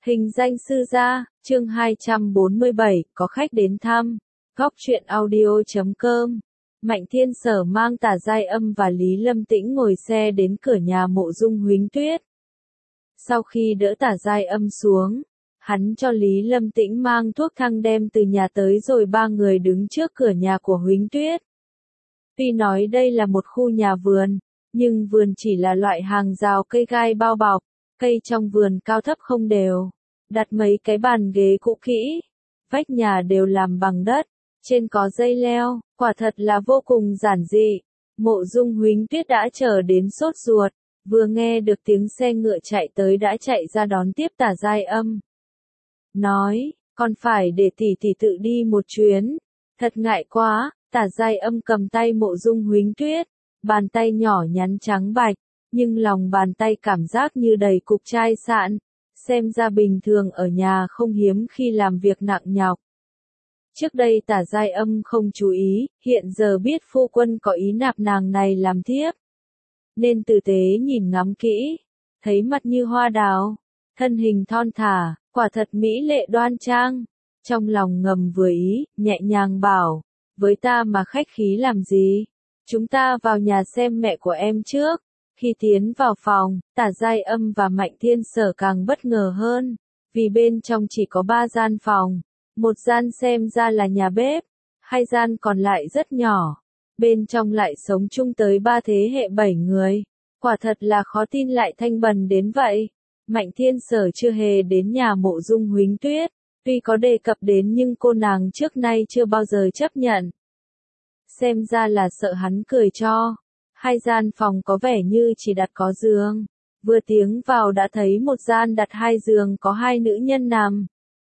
Hình danh sư gia, chương 247, có khách đến thăm. Góc truyện audio.com. Mạnh Thiên Sở mang Tả Giai Âm và Lý Lâm Tĩnh ngồi xe đến cửa nhà Mộ Dung Huỳnh Tuyết. Sau khi đỡ Tả Giai Âm xuống, hắn cho Lý Lâm Tĩnh mang thuốc thang đem từ nhà tới rồi ba người đứng trước cửa nhà của Huỳnh Tuyết. Tuy nói đây là một khu nhà vườn, nhưng vườn chỉ là loại hàng rào cây gai bao bọc, cây trong vườn cao thấp không đều, đặt mấy cái bàn ghế cũ kỹ, vách nhà đều làm bằng đất, trên có dây leo, quả thật là vô cùng giản dị. Mộ Dung Huỳnh Tuyết đã chờ đến sốt ruột, vừa nghe được tiếng xe ngựa chạy tới đã chạy ra đón tiếp Tả Giai Âm. Nói, còn phải để tỷ tỷ tự đi một chuyến, thật ngại quá. Tả Giai Âm cầm tay Mộ Dung Huỳnh Tuyết, bàn tay nhỏ nhắn trắng bạch, nhưng lòng bàn tay cảm giác như đầy cục chai sạn, xem ra bình thường ở nhà không hiếm khi làm việc nặng nhọc. Trước đây Tả Giai Âm không chú ý, hiện giờ biết phu quân có ý nạp nàng này làm thiếp, nên tử tế nhìn ngắm kỹ, thấy mặt như hoa đào, thân hình thon thả, quả thật mỹ lệ đoan trang, trong lòng ngầm vừa ý, nhẹ nhàng bảo, với ta mà khách khí làm gì, chúng ta vào nhà xem mẹ của em trước. Khi tiến vào phòng, Tả Giai Âm và Mạnh Thiên Sở càng bất ngờ hơn, vì bên trong chỉ có 3 gian phòng, một gian xem ra là nhà bếp, 2 gian còn lại rất nhỏ, bên trong lại sống chung tới 3 thế hệ 7 người, quả thật là khó tin lại thanh bần đến vậy. Mạnh Thiên Sở chưa hề đến nhà Mộ Dung Huỳnh Tuyết, tuy có đề cập đến nhưng cô nàng trước nay chưa bao giờ chấp nhận. Xem ra là sợ hắn cười cho. 2 gian phòng có vẻ như chỉ đặt có giường, vừa tiến vào đã thấy một gian đặt 2 giường có 2 nữ nhân nằm.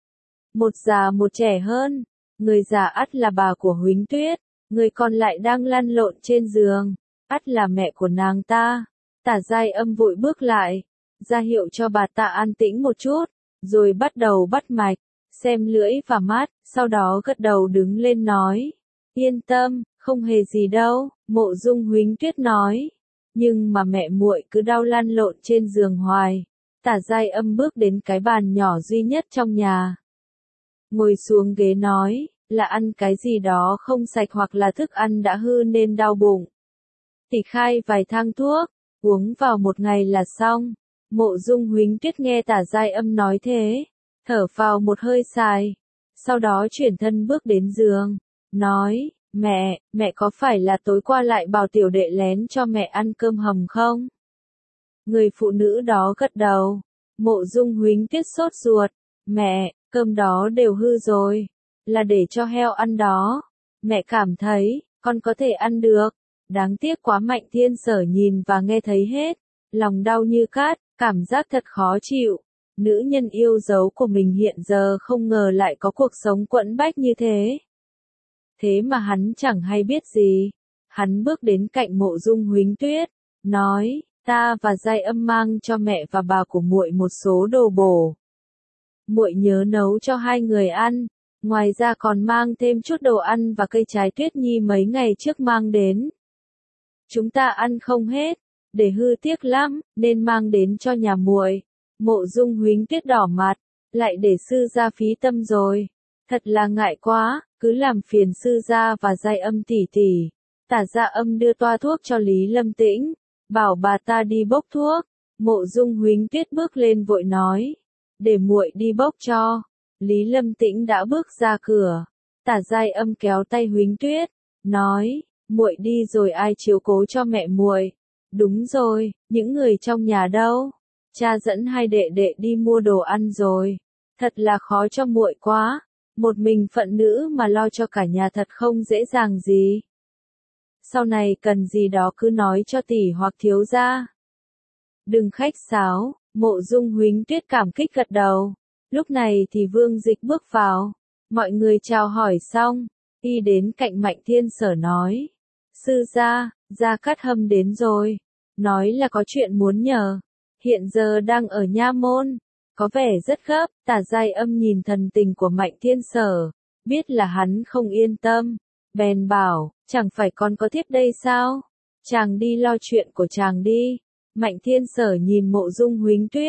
Một già một trẻ hơn, người già ắt là bà của Huỳnh Tuyết, người còn lại đang lăn lộn trên giường, ắt là mẹ của nàng ta. Tả Giai Âm vội bước lại, ra hiệu cho bà ta an tĩnh một chút, rồi bắt đầu bắt mạch, xem lưỡi và mắt, sau đó gật đầu đứng lên nói, yên tâm, không hề gì đâu. Mộ Dung Huỳnh Tuyết nói, nhưng mà mẹ muội cứ đau lăn lộn trên giường hoài. Tả Giai Âm bước đến cái bàn nhỏ duy nhất trong nhà, ngồi xuống ghế nói, là ăn cái gì đó không sạch hoặc là thức ăn đã hư nên đau bụng. Tỷ khai vài thang thuốc, uống vào một ngày là xong. Mộ Dung Huỳnh Tuyết nghe Tả Giai Âm nói thế, thở vào một hơi dài, sau đó chuyển thân bước đến giường, nói, mẹ có phải là tối qua lại bảo tiểu đệ lén cho mẹ ăn cơm hầm không? Người phụ nữ đó gật đầu. Mộ Dung Huỳnh Tuyết sốt ruột, mẹ, cơm đó đều hư rồi, là để cho heo ăn đó. Mẹ cảm thấy, con có thể ăn được. Đáng tiếc quá. Mạnh Thiên Sở nhìn và nghe thấy hết, lòng đau như cát, cảm giác thật khó chịu. Nữ nhân yêu dấu của mình hiện giờ không ngờ lại có cuộc sống quẫn bách như thế. Thế mà hắn chẳng hay biết gì. Hắn bước đến cạnh Mộ Dung Huỳnh Tuyết, nói, ta và Giai Âm mang cho mẹ và bà của muội một số đồ bổ. Muội nhớ nấu cho 2 người ăn, ngoài ra còn mang thêm chút đồ ăn và cây trái Tuyết Nhi mấy ngày trước mang đến. Chúng ta ăn không hết, để hư tiếc lắm, nên mang đến cho nhà muội. Mộ Dung Huỳnh Tuyết đỏ mặt, lại để sư gia phí tâm rồi. Thật là ngại quá, cứ làm phiền sư gia và Giai Âm tỷ tỷ. Tả Giai Âm đưa toa thuốc cho Lý Lâm Tĩnh, bảo bà ta đi bốc thuốc. Mộ Dung Huỳnh Tuyết bước lên vội nói, để muội đi bốc cho. Lý Lâm Tĩnh đã bước ra cửa. Tả Giai Âm kéo tay Huỳnh Tuyết, nói, muội đi rồi ai chiếu cố cho mẹ muội? Đúng rồi, những người trong nhà đâu? Cha dẫn 2 đệ đệ đi mua đồ ăn rồi. Thật là khó cho muội quá. Một mình phận nữ mà lo cho cả nhà thật không dễ dàng gì. Sau này cần gì đó cứ nói cho tỷ hoặc thiếu gia. Đừng khách sáo. Mộ Dung Huỳnh Tuyết cảm kích gật đầu. Lúc này thì Vương Dịch bước vào. Mọi người chào hỏi xong, đi đến cạnh Mạnh Thiên Sở nói, sư gia, Gia Cát Hâm đến rồi, nói là có chuyện muốn nhờ, hiện giờ đang ở nha môn, có vẻ rất gấp. Tả Giai Âm nhìn thần tình của Mạnh Thiên Sở, biết là hắn không yên tâm, bèn bảo, chẳng phải con có thiếp đây sao? Chàng đi lo chuyện của chàng đi. Mạnh Thiên Sở nhìn Mộ Dung Huỳnh Tuyết,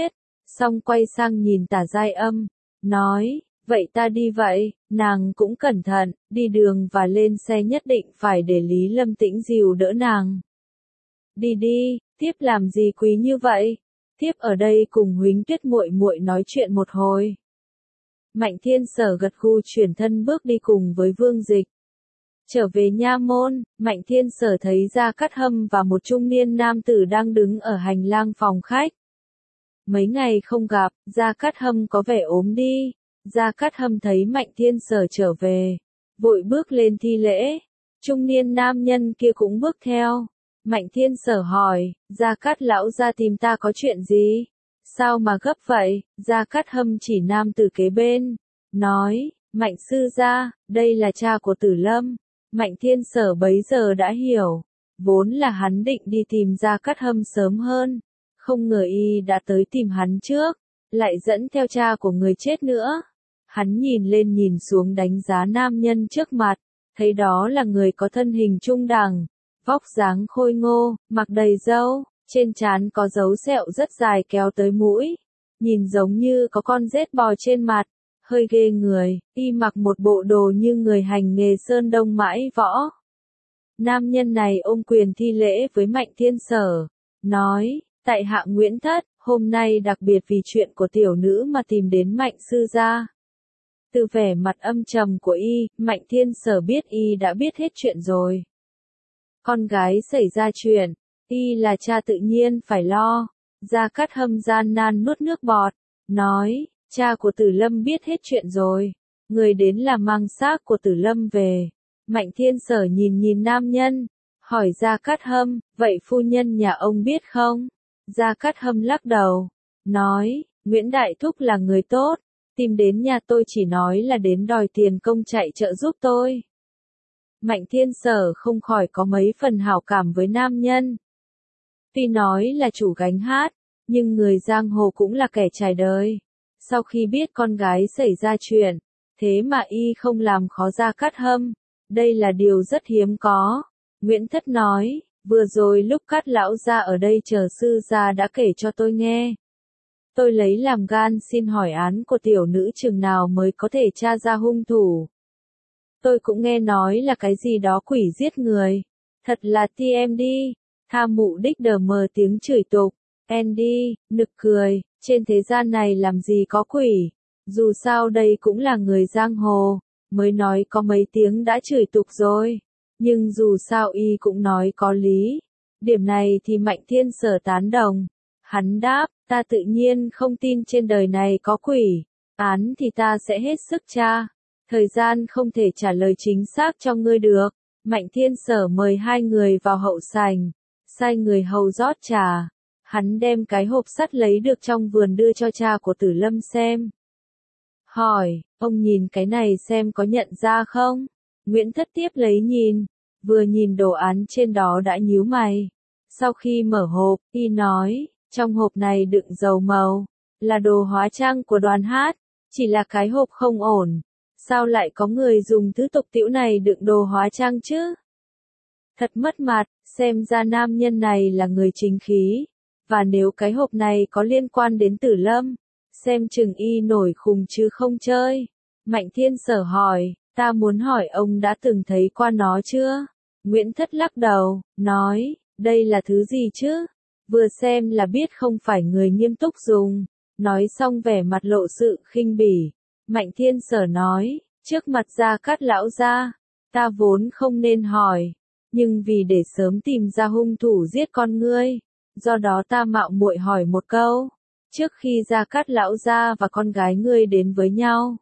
xong quay sang nhìn Tả Giai Âm, nói, vậy ta đi vậy, nàng cũng cẩn thận, đi đường và lên xe nhất định phải để Lý Lâm Tĩnh dìu đỡ nàng. Đi đi, tiếp làm gì quý như vậy? Tiếp ở đây cùng Huỳnh Tuyết muội muội nói chuyện một hồi. Mạnh Thiên Sở gật gù chuyển thân bước đi cùng với Vương Dịch. Trở về nha môn, Mạnh Thiên Sở thấy Gia Cát Hâm và một trung niên nam tử đang đứng ở hành lang phòng khách. Mấy ngày không gặp, Gia Cát Hâm có vẻ ốm đi. Gia Cát Hâm thấy Mạnh Thiên Sở trở về, vội bước lên thi lễ. Trung niên nam nhân kia cũng bước theo. Mạnh Thiên Sở hỏi, Gia Cát lão gia tìm ta có chuyện gì? Sao mà gấp vậy? Gia Cát Hâm chỉ nam tử kế bên, nói, Mạnh sư gia, đây là cha của Tử Lâm. Mạnh Thiên Sở bấy giờ đã hiểu, vốn là hắn định đi tìm Gia Cát Hâm sớm hơn, không ngờ y đã tới tìm hắn trước, lại dẫn theo cha của người chết nữa. Hắn nhìn lên nhìn xuống đánh giá nam nhân trước mặt, thấy đó là người có thân hình trung đẳng, vóc dáng khôi ngô, mặc đầy râu, trên trán có dấu sẹo rất dài kéo tới mũi, nhìn giống như có con rết bò trên mặt, hơi ghê người, y mặc một bộ đồ như người hành nghề sơn đông mãi võ. Nam nhân này ôm quyền thi lễ với Mạnh Thiên Sở, nói, tại hạ Nguyễn Thất, hôm nay đặc biệt vì chuyện của tiểu nữ mà tìm đến Mạnh sư gia. Từ vẻ mặt âm trầm của y, Mạnh Thiên Sở biết y đã biết hết chuyện rồi. Con gái xảy ra chuyện, y là cha tự nhiên phải lo. Gia Cát Hâm gian nan nuốt nước bọt, nói, cha của Tử Lâm biết hết chuyện rồi, người đến là mang xác của Tử Lâm về. Mạnh Thiên Sở nhìn nhìn nam nhân, hỏi Gia Cát Hâm, vậy phu nhân nhà ông biết không? Gia Cát Hâm lắc đầu, nói, Nguyễn Đại Thúc là người tốt, tìm đến nhà tôi chỉ nói là đến đòi tiền công chạy trợ giúp tôi. Mạnh Thiên Sở không khỏi có mấy phần hảo cảm với nam nhân. Tuy nói là chủ gánh hát, nhưng người giang hồ cũng là kẻ trải đời. Sau khi biết con gái xảy ra chuyện, thế mà y không làm khó Gia Cát Hâm, đây là điều rất hiếm có. Nguyễn Thất nói, vừa rồi lúc Cát lão gia ở đây chờ sư gia đã kể cho tôi nghe. Tôi lấy làm gan xin hỏi án của tiểu nữ chừng nào mới có thể tra ra hung thủ. Tôi cũng nghe nói là cái gì đó quỷ giết người. Thật là TMD. Tha mụ đích đờ mờ tiếng chửi tục. Andy, nực cười, trên thế gian này làm gì có quỷ. Dù sao đây cũng là người giang hồ, mới nói có mấy tiếng đã chửi tục rồi. Nhưng dù sao y cũng nói có lý. Điểm này thì Mạnh Thiên Sở tán đồng. Hắn đáp, ta tự nhiên không tin trên đời này có quỷ. Án thì ta sẽ hết sức tra. Thời gian không thể trả lời chính xác cho ngươi được. Mạnh Thiên Sở mời hai người vào hậu sảnh, sai người hầu rót trà. Hắn đem cái hộp sắt lấy được trong vườn đưa cho cha của Tử Lâm xem. Hỏi, ông nhìn cái này xem có nhận ra không? Nguyễn Thất tiếp lấy nhìn, vừa nhìn đồ án trên đó đã nhíu mày. Sau khi mở hộp, y nói, trong hộp này đựng dầu màu, là đồ hóa trang của đoàn hát, chỉ là cái hộp không ổn. Sao lại có người dùng thứ tục tĩu này đựng đồ hóa trang chứ? Thật mất mặt, xem ra nam nhân này là người chính khí. Và nếu cái hộp này có liên quan đến Tử Lâm, xem chừng y nổi khùng chứ không chơi. Mạnh Thiên Sở hỏi, ta muốn hỏi ông đã từng thấy qua nó chưa? Nguyễn Thất lắc đầu, nói, đây là thứ gì chứ? Vừa xem là biết không phải người nghiêm túc dùng. Nói xong vẻ mặt lộ sự khinh bỉ. Mạnh Thiên Sở nói, trước mặt Gia Cát lão gia, ta vốn không nên hỏi, nhưng vì để sớm tìm ra hung thủ giết con ngươi, do đó ta mạo muội hỏi một câu, trước khi Gia Cát lão gia và con gái ngươi đến với nhau.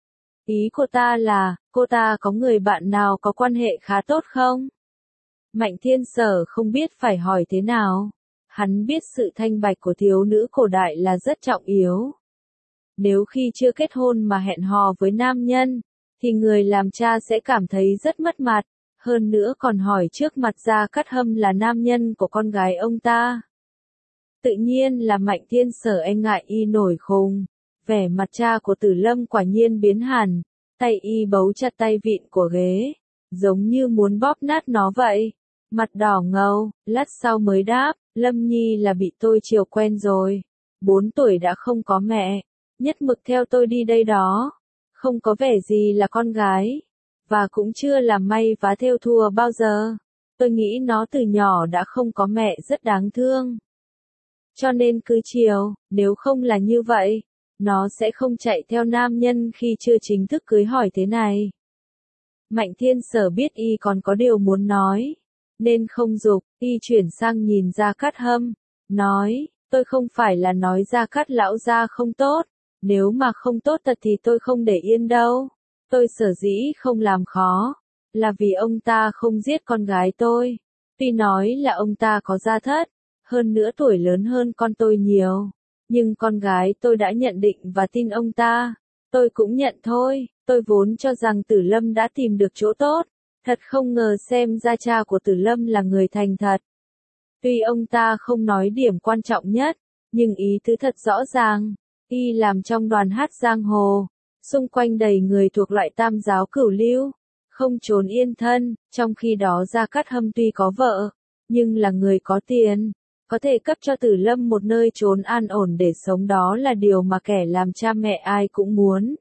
Ý của ta là, cô ta có người bạn nào có quan hệ khá tốt không? Mạnh Thiên Sở không biết phải hỏi thế nào. Hắn biết sự thanh bạch của thiếu nữ cổ đại là rất trọng yếu. Nếu khi chưa kết hôn mà hẹn hò với nam nhân, thì người làm cha sẽ cảm thấy rất mất mặt, hơn nữa còn hỏi trước mặt Gia Cát Hâm là nam nhân của con gái ông ta. Tự nhiên là Mạnh Thiên Sở e ngại y nổi khùng, vẻ mặt cha của Tử Lâm quả nhiên biến hẳn, tay y bấu chặt tay vịn của ghế, giống như muốn bóp nát nó vậy. Mặt đỏ ngầu, lát sau mới đáp, Lâm Nhi là bị tôi chiều quen rồi. 4 tuổi đã không có mẹ, nhất mực theo tôi đi đây đó, không có vẻ gì là con gái, và cũng chưa làm may vá thêu thùa bao giờ. Tôi nghĩ nó từ nhỏ đã không có mẹ rất đáng thương. Cho nên cứ chiều, nếu không là như vậy, nó sẽ không chạy theo nam nhân khi chưa chính thức cưới hỏi thế này. Mạnh Thiên Sở biết y còn có điều muốn nói, nên không giục, y chuyển sang nhìn Gia Cát Hâm, nói, tôi không phải là nói Gia Cát lão gia không tốt, nếu mà không tốt thật thì tôi không để yên đâu. Tôi sở dĩ không làm khó, là vì ông ta không giết con gái tôi. Tuy nói là ông ta có gia thất, hơn nữa tuổi lớn hơn con tôi nhiều, nhưng con gái tôi đã nhận định và tin ông ta. Tôi cũng nhận thôi, tôi vốn cho rằng Tử Lâm đã tìm được chỗ tốt, thật không ngờ xem ra cha của Tử Lâm là người thành thật. Tuy ông ta không nói điểm quan trọng nhất, nhưng ý tứ thật rõ ràng, y làm trong đoàn hát giang hồ, xung quanh đầy người thuộc loại tam giáo cửu lưu, không trốn yên thân, trong khi đó Gia Cát Hâm tuy có vợ, nhưng là người có tiền, có thể cấp cho Tử Lâm một nơi trốn an ổn để sống, đó là điều mà kẻ làm cha mẹ ai cũng muốn.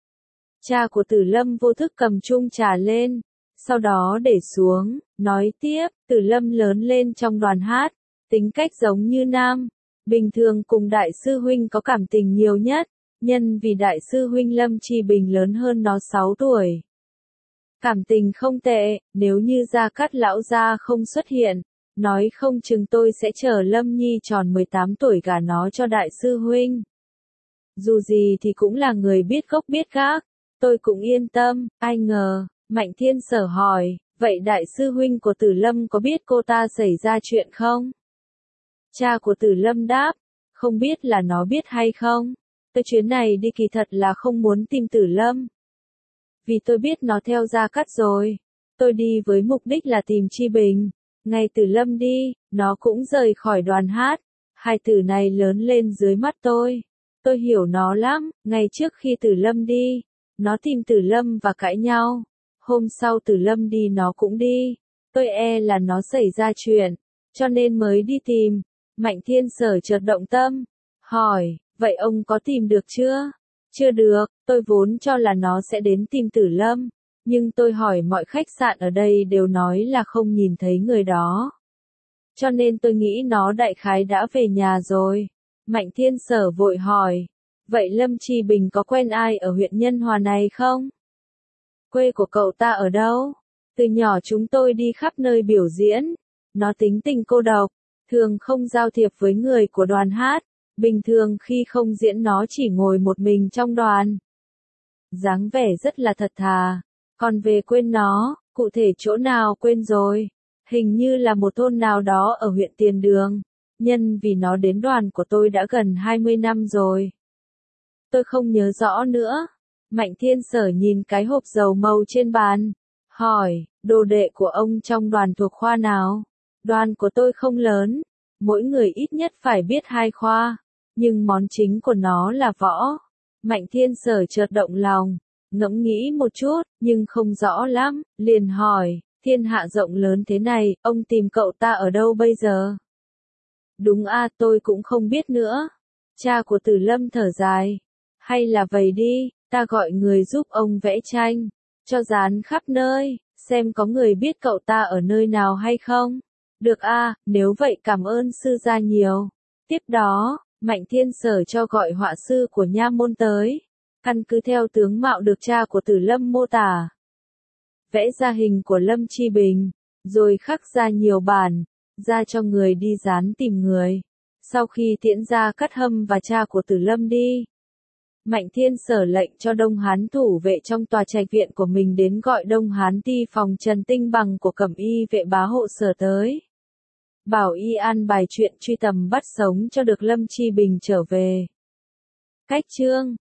Cha của Tử Lâm vô thức cầm chung trà lên, sau đó để xuống, nói tiếp, Tử Lâm lớn lên trong đoàn hát, tính cách giống như nam, bình thường cùng đại sư huynh có cảm tình nhiều nhất, nhân vì đại sư huynh Lâm Chi Bình lớn hơn nó 6 tuổi. Cảm tình không tệ, nếu như Gia Cát lão gia không xuất hiện, nói không chừng tôi sẽ chờ Lâm Nhi tròn 18 tuổi gả nó cho đại sư huynh. Dù gì thì cũng là người biết gốc biết gác, tôi cũng yên tâm. Ai ngờ, Mạnh Thiên Sở hỏi, vậy đại sư huynh của Tử Lâm có biết cô ta xảy ra chuyện không? Cha của Tử Lâm đáp, không biết là nó biết hay không. Tôi chuyến này đi kỳ thật là không muốn tìm Tử Lâm. Vì tôi biết nó theo Gia Cát rồi. Tôi đi với mục đích là tìm Chi Bình. Ngày Tử Lâm đi, nó cũng rời khỏi đoàn hát. Hai tử này lớn lên dưới mắt tôi. Tôi hiểu nó lắm, ngày trước khi Tử Lâm đi, nó tìm Tử Lâm và cãi nhau. Hôm sau Tử Lâm đi nó cũng đi. Tôi e là nó xảy ra chuyện, cho nên mới đi tìm. Mạnh Thiên Sở chợt động tâm, hỏi, vậy ông có tìm được chưa? Chưa được, tôi vốn cho là nó sẽ đến tìm Tử Lâm, nhưng tôi hỏi mọi khách sạn ở đây đều nói là không nhìn thấy người đó. Cho nên tôi nghĩ nó đại khái đã về nhà rồi. Mạnh Thiên Sở vội hỏi, vậy Lâm Chi Bình có quen ai ở huyện Nhân Hòa này không? Quê của cậu ta ở đâu? Từ nhỏ chúng tôi đi khắp nơi biểu diễn, nó tính tình cô độc, thường không giao thiệp với người của đoàn hát, bình thường khi không diễn nó chỉ ngồi một mình trong đoàn. Dáng vẻ rất là thật thà, còn về quên nó, cụ thể chỗ nào quên rồi, hình như là một thôn nào đó ở huyện Tiền Đường, nhân vì nó đến đoàn của tôi đã gần 20 năm rồi. Tôi không nhớ rõ nữa. Mạnh Thiên Sở nhìn cái hộp dầu màu trên bàn, hỏi, đồ đệ của ông trong đoàn thuộc khoa nào? Đoàn của tôi không lớn, mỗi người ít nhất phải biết 2 khoa, nhưng món chính của nó là võ. Mạnh Thiên Sở chợt động lòng, ngẫm nghĩ một chút, nhưng không rõ lắm, liền hỏi, thiên hạ rộng lớn thế này, ông tìm cậu ta ở đâu bây giờ? Đúng a, tôi cũng không biết nữa. Cha của Tử Lâm thở dài, hay là vậy đi, ta gọi người giúp ông vẽ tranh, cho dán khắp nơi, xem có người biết cậu ta ở nơi nào hay không. Được a, nếu vậy cảm ơn sư gia nhiều. Tiếp đó, Mạnh Thiên Sở cho gọi họa sư của nha môn tới, căn cứ theo tướng mạo được cha của Tử Lâm mô tả, vẽ ra hình của Lâm Chi Bình, rồi khắc ra nhiều bản, ra cho người đi dán tìm người. Sau khi tiễn Gia Cát Hâm và cha của Tử Lâm đi, Mạnh Thiên Sở lệnh cho Đông Hán thủ vệ trong tòa trạch viện của mình đến gọi Đông Hán ti phòng Trần Tinh Bằng của Cẩm Y vệ bá hộ Sở tới. Bảo y an bài chuyện truy tầm bắt sống cho được Lâm Chi Bình trở về. Cách chương